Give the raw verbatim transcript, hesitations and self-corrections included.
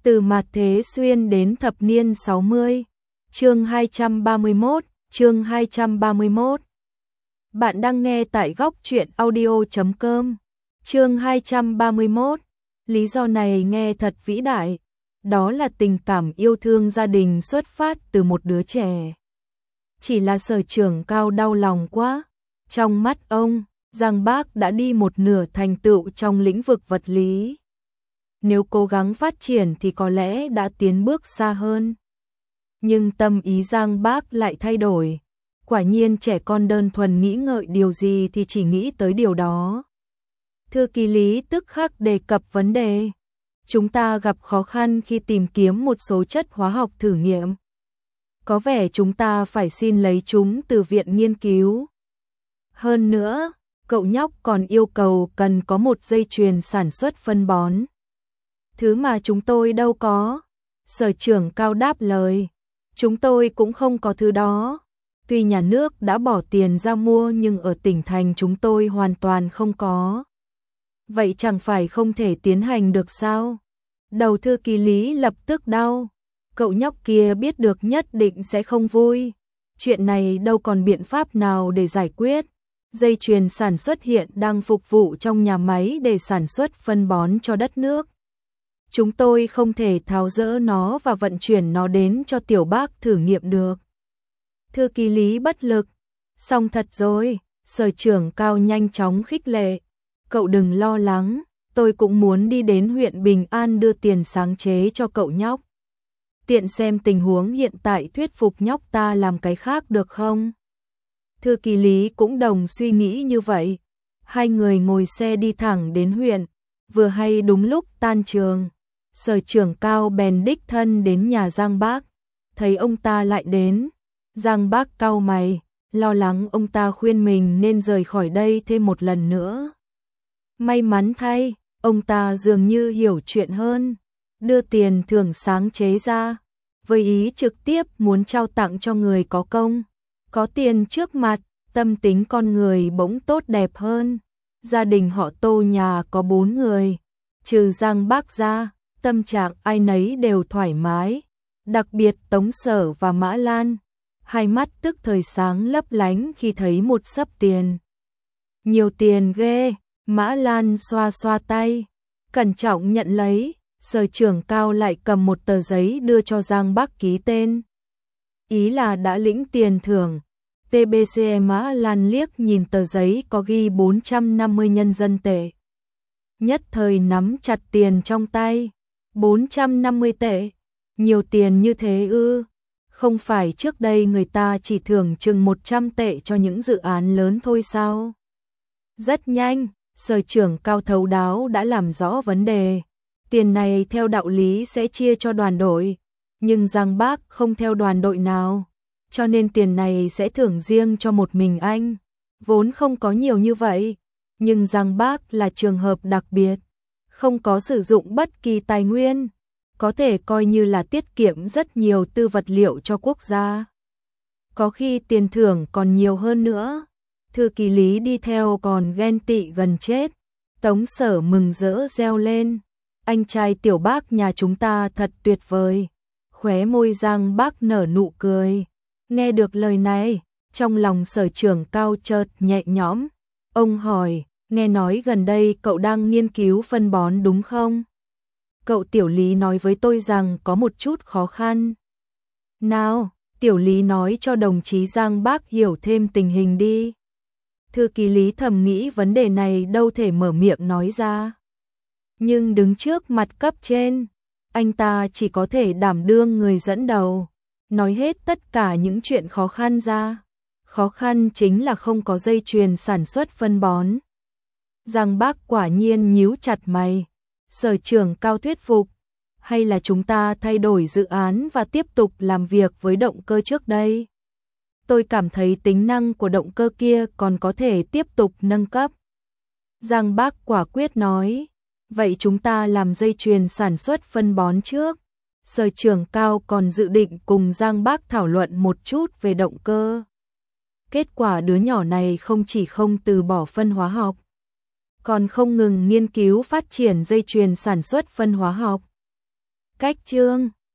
Từ mạt thế xuyên đến thập niên sáu mươi. Chương hai trăm ba mươi mốt, chương hai trăm ba mươi mốt. Bạn đang nghe tại góc truyện audio chấm com. Chương hai trăm ba mươi mốt. Lý do này nghe thật vĩ đại, đó là tình cảm yêu thương gia đình xuất phát từ một đứa trẻ. Chỉ là Sở Trưởng Cao đau lòng quá, trong mắt ông, Giang Bác đã đi một nửa thành tựu trong lĩnh vực vật lý. Nếu cố gắng phát triển thì có lẽ đã tiến bước xa hơn. Nhưng tâm ý Giang Bác lại thay đổi. Quả nhiên trẻ con đơn thuần nghĩ ngợi điều gì thì chỉ nghĩ tới điều đó. Thư ký Lý tức khắc đề cập vấn đề. Chúng ta gặp khó khăn khi tìm kiếm một số chất hóa học thử nghiệm. Có vẻ chúng ta phải xin lấy chúng từ viện nghiên cứu. Hơn nữa, cậu nhóc còn yêu cầu cần có một dây chuyền sản xuất phân bón. Thứ mà chúng tôi đâu có. Sở Trưởng Cao đáp lời. Chúng tôi cũng không có thứ đó. Tuy nhà nước đã bỏ tiền ra mua nhưng ở tỉnh thành chúng tôi hoàn toàn không có. Vậy chẳng phải không thể tiến hành được sao? Đầu thư ký Lý lập tức đau. Cậu nhóc kia biết được nhất định sẽ không vui. Chuyện này đâu còn biện pháp nào để giải quyết. Dây chuyền sản xuất hiện đang phục vụ trong nhà máy để sản xuất phân bón cho đất nước. Chúng tôi không thể tháo dỡ nó và vận chuyển nó đến cho Tiểu Bác thử nghiệm được. Thư ký Lý bất lực. Xong thật rồi, Sở Trưởng Cao nhanh chóng khích lệ. Cậu đừng lo lắng, tôi cũng muốn đi đến huyện Bình An đưa tiền sáng chế cho cậu nhóc. Tiện xem tình huống hiện tại thuyết phục nhóc ta làm cái khác được không? Thư ký Lý cũng đồng suy nghĩ như vậy. Hai người ngồi xe đi thẳng đến huyện, vừa hay đúng lúc tan trường. Sở Trưởng Cao bèn đích thân đến nhà Giang Bác. Thấy ông ta lại đến, Giang Bác cau mày, lo lắng ông ta khuyên mình nên rời khỏi đây thêm một lần nữa. May mắn thay, ông ta dường như hiểu chuyện hơn, đưa tiền thưởng sáng chế ra, với ý trực tiếp muốn trao tặng cho người có công. Có tiền trước mặt, tâm tính con người bỗng tốt đẹp hơn. Gia đình họ Tô nhà có bốn người, trừ Giang Bác ra, tâm trạng ai nấy đều thoải mái, đặc biệt Tống Sở và Mã Lan, hai mắt tức thời sáng lấp lánh khi thấy một xấp tiền. Nhiều tiền ghê, Mã Lan xoa xoa tay, cẩn trọng nhận lấy. Sở Trưởng Cao lại cầm một tờ giấy đưa cho Giang Bác ký tên. Ý là đã lĩnh tiền thưởng. tê bê xê Mã Lan liếc nhìn tờ giấy có ghi bốn trăm năm mươi nhân dân tệ. Nhất thời nắm chặt tiền trong tay. bốn trăm năm mươi tệ. Nhiều tiền như thế ư? Không phải trước đây người ta chỉ thưởng chừng một trăm tệ cho những dự án lớn thôi sao? Rất nhanh, Sở Trưởng Cao thấu đáo đã làm rõ vấn đề. Tiền này theo đạo lý sẽ chia cho đoàn đội, nhưng Giang Bác không theo đoàn đội nào, cho nên tiền này sẽ thưởng riêng cho một mình anh. Vốn không có nhiều như vậy, nhưng Giang Bác là trường hợp đặc biệt, không có sử dụng bất kỳ tài nguyên, có thể coi như là tiết kiệm rất nhiều tư vật liệu cho quốc gia. Có khi tiền thưởng còn nhiều hơn nữa. Thư ký Lý đi theo còn ghen tị gần chết. Tống Sở mừng rỡ reo lên. Anh trai Tiểu Bác nhà chúng ta thật tuyệt vời. Khóe môi Giang Bác nở nụ cười. Nghe được lời này, trong lòng Sở Trưởng Cao chợt nhẹ nhõm. Ông hỏi, nghe nói gần đây cậu đang nghiên cứu phân bón đúng không? Cậu Tiểu Lý nói với tôi rằng có một chút khó khăn. Nào, Tiểu Lý nói cho đồng chí Giang Bác hiểu thêm tình hình đi. Thư ký Lý thầm nghĩ vấn đề này đâu thể mở miệng nói ra. Nhưng đứng trước mặt cấp trên, anh ta chỉ có thể đảm đương người dẫn đầu, nói hết tất cả những chuyện khó khăn ra. Khó khăn chính là không có dây chuyền sản xuất phân bón. Giang Bác quả nhiên nhíu chặt mày. Sở Trưởng Cao thuyết phục, hay là chúng ta thay đổi dự án và tiếp tục làm việc với động cơ trước đây? Tôi cảm thấy tính năng của động cơ kia còn có thể tiếp tục nâng cấp. Giang Bác quả quyết nói, vậy chúng ta làm dây chuyền sản xuất phân bón trước. Sở Trưởng Cao còn dự định cùng Giang Bác thảo luận một chút về động cơ. Kết quả đứa nhỏ này không chỉ không từ bỏ phân hóa học, còn không ngừng nghiên cứu phát triển dây chuyền sản xuất phân hóa học. Cách chương